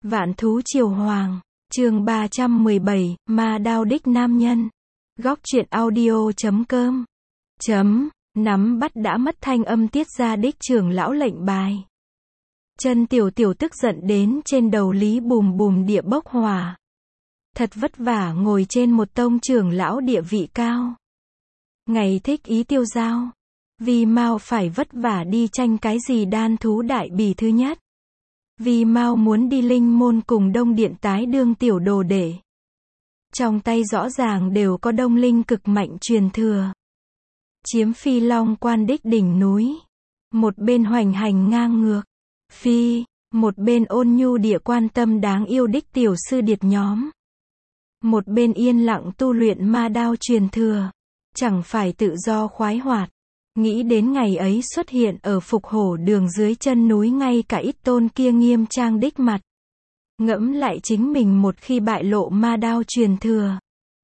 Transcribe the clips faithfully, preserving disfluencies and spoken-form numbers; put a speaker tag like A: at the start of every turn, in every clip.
A: Vạn thú triều hoàng, chương ba trăm mười bảy, ma đao đích nam nhân. Góc truyện audio chấm com. Chấm, nắm bắt đã mất thanh âm tiết ra đích trưởng lão lệnh bài. Chân tiểu tiểu tức giận đến trên đầu lý bùm bùm địa bốc hỏa. Thật vất vả ngồi trên một tông trưởng lão địa vị cao. Ngày thích ý tiêu dao. Vì mau phải vất vả đi tranh cái gì đan thú đại bỉ thứ nhất. Vì mau muốn đi linh môn cùng đông điện tái đương tiểu đồ đệ. Trong tay rõ ràng đều có đông linh cực mạnh truyền thừa. Chiếm phi long quan đích đỉnh núi. Một bên hoành hành ngang ngược. Phi, một bên ôn nhu địa quan tâm đáng yêu đích tiểu sư điệt nhóm. Một bên yên lặng tu luyện ma đao truyền thừa. Chẳng phải tự do khoái hoạt. Nghĩ đến ngày ấy xuất hiện ở phục hổ đường dưới chân núi ngay cả ít tôn kia nghiêm trang đích mặt. Ngẫm lại chính mình một khi bại lộ ma đao truyền thừa.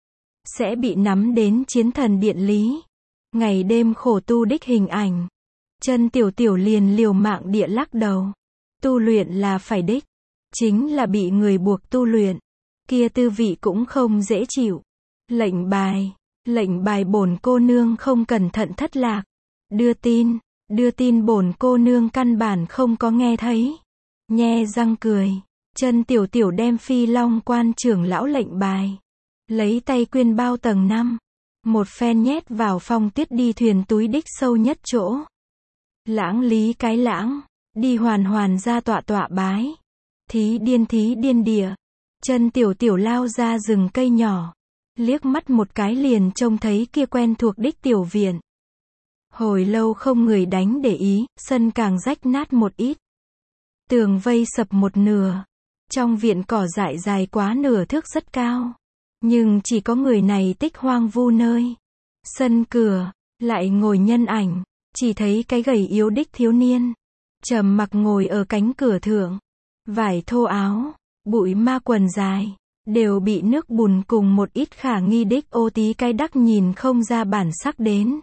A: Sẽ bị nắm đến chiến thần điện lý. Ngày đêm khổ tu đích hình ảnh. Chân tiểu tiểu liền liều mạng địa lắc đầu. Tu luyện là phải đích. Chính là bị người buộc tu luyện. Kia tư vị cũng không dễ chịu. Lệnh bài. Lệnh bài bổn cô nương không cẩn thận thất lạc. Đưa tin, đưa tin bổn cô nương căn bản không có nghe thấy. Nhe răng cười, chân tiểu tiểu đem phi long quan trưởng lão lệnh bài. Lấy tay quyên bao tầng năm. Một phen nhét vào phong tuyết đi thuyền túi đích sâu nhất chỗ. Lãng lý cái lãng, đi hoàn hoàn ra tọa tọa bái. Thí điên thí điên địa. Chân tiểu tiểu lao ra rừng cây nhỏ. Liếc mắt một cái liền trông thấy kia quen thuộc đích tiểu viện. Hồi lâu không người đánh để ý, sân càng rách nát một ít. Tường vây sập một nửa. Trong viện cỏ dại dài quá nửa thước rất cao. Nhưng chỉ có người này tích hoang vu nơi. Sân cửa, lại ngồi nhân ảnh. Chỉ thấy cái gầy yếu đích thiếu niên. Trầm mặc ngồi ở cánh cửa thượng. Vải thô áo, bụi ma quần dài. Đều bị nước bùn cùng một ít khả nghi đích ô tí cái đắc nhìn không ra bản sắc đến.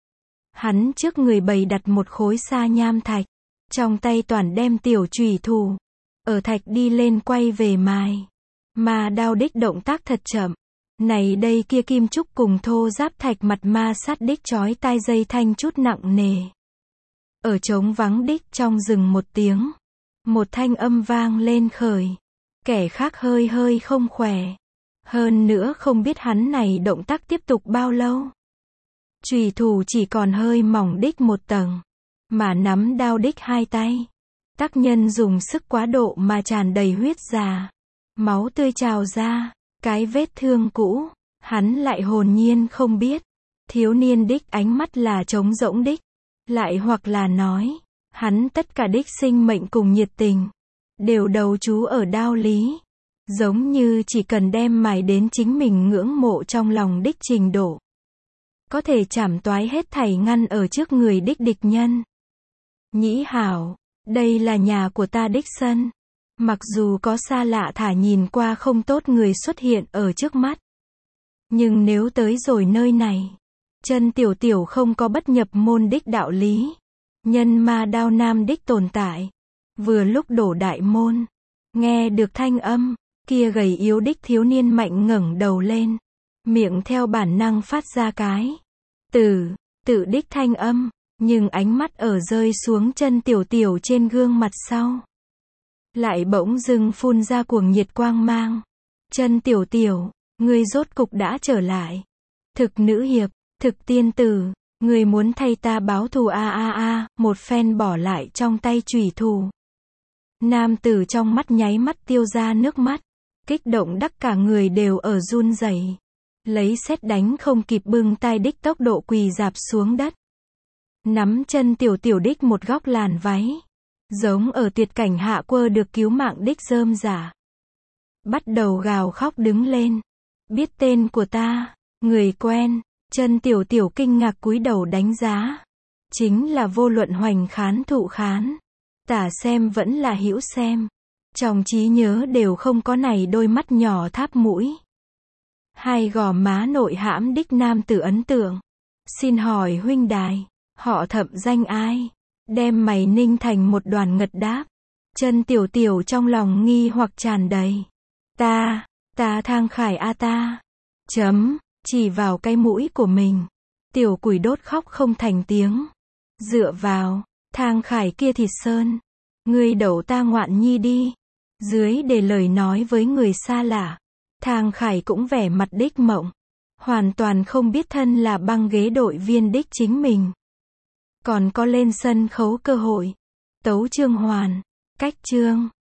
A: Hắn trước người bày đặt một khối sa nham thạch. Trong tay toàn đem tiểu chùy thủ. Ở thạch đi lên quay về mài. Ma đao đích động tác thật chậm. Này đây kia kim trúc cùng thô giáp thạch mặt ma sát đích chói tai dây thanh chút nặng nề. Ở trống vắng đích trong rừng một tiếng. Một thanh âm vang lên khởi. Kẻ khác hơi hơi không khỏe. Hơn nữa không biết hắn này động tác tiếp tục bao lâu. Chùy thủ chỉ còn hơi mỏng đích một tầng. Mà nắm đao đích hai tay. Tác nhân dùng sức quá độ mà tràn đầy huyết già. Máu tươi trào ra. Cái vết thương cũ. Hắn lại hồn nhiên không biết. Thiếu niên đích ánh mắt là trống rỗng đích. Lại hoặc là nói. Hắn tất cả đích sinh mệnh cùng nhiệt tình. Đều đầu chú ở đao lý. Giống như chỉ cần đem mài đến chính mình ngưỡng mộ trong lòng đích trình độ. Có thể chảm toái hết thảy ngăn ở trước người đích địch nhân. Nhĩ hảo, đây là nhà của ta đích sân. Mặc dù có xa lạ thả nhìn qua không tốt người xuất hiện ở trước mắt. Nhưng nếu tới rồi nơi này. Chân tiểu tiểu không có bất nhập môn đích đạo lý. Nhân ma đao nam đích tồn tại. Vừa lúc đổ đại môn. Nghe được thanh âm. Kia gầy yếu đích thiếu niên mạnh ngẩng đầu lên. Miệng theo bản năng phát ra cái. Từ, tự đích thanh âm. Nhưng ánh mắt ở rơi xuống chân tiểu tiểu trên gương mặt sau. Lại bỗng dưng phun ra cuồng nhiệt quang mang. Chân tiểu tiểu, ngươi rốt cục đã trở lại. Thực nữ hiệp, thực tiên tử, ngươi muốn thay ta báo thù a a a, một phen bỏ lại trong tay chùy thủ. Nam tử trong mắt nháy mắt tiêu ra nước mắt. Kích động đắc cả người đều ở run rẩy. Lấy sét đánh không kịp bưng tai đích tốc độ quỳ dạp xuống đất. Nắm chân tiểu tiểu đích một góc làn váy. Giống ở tuyệt cảnh hạ quơ được cứu mạng đích rơm rả. Bắt đầu gào khóc đứng lên. Biết tên của ta, người quen, chân tiểu tiểu kinh ngạc cúi đầu đánh giá. Chính là vô luận hoành khán thụ khán. Tả xem vẫn là hữu xem. Trong trí nhớ đều không có này đôi mắt nhỏ tháp mũi. Hai gò má nội hãm đích nam tử ấn tượng. Xin hỏi huynh đài, họ Thẩm danh ai? Đem mày ninh thành một đoàn ngật đáp. Chân Tiểu Tiểu trong lòng nghi hoặc tràn đầy. Ta, ta Thang Khải a ta. Chấm, chỉ vào cái mũi của mình. Tiểu Quỷ Đốt khóc không thành tiếng. Dựa vào, Thang Khải kia thịt sơn. Ngươi đẩu ta ngoạn nhi đi. Dưới để lời nói với người xa lạ. Thang Khải cũng vẻ mặt đích mộng. Hoàn toàn không biết thân là băng ghế đội viên đích chính mình. Còn có lên sân khấu cơ hội. Tấu chương hoàn. Cách chương.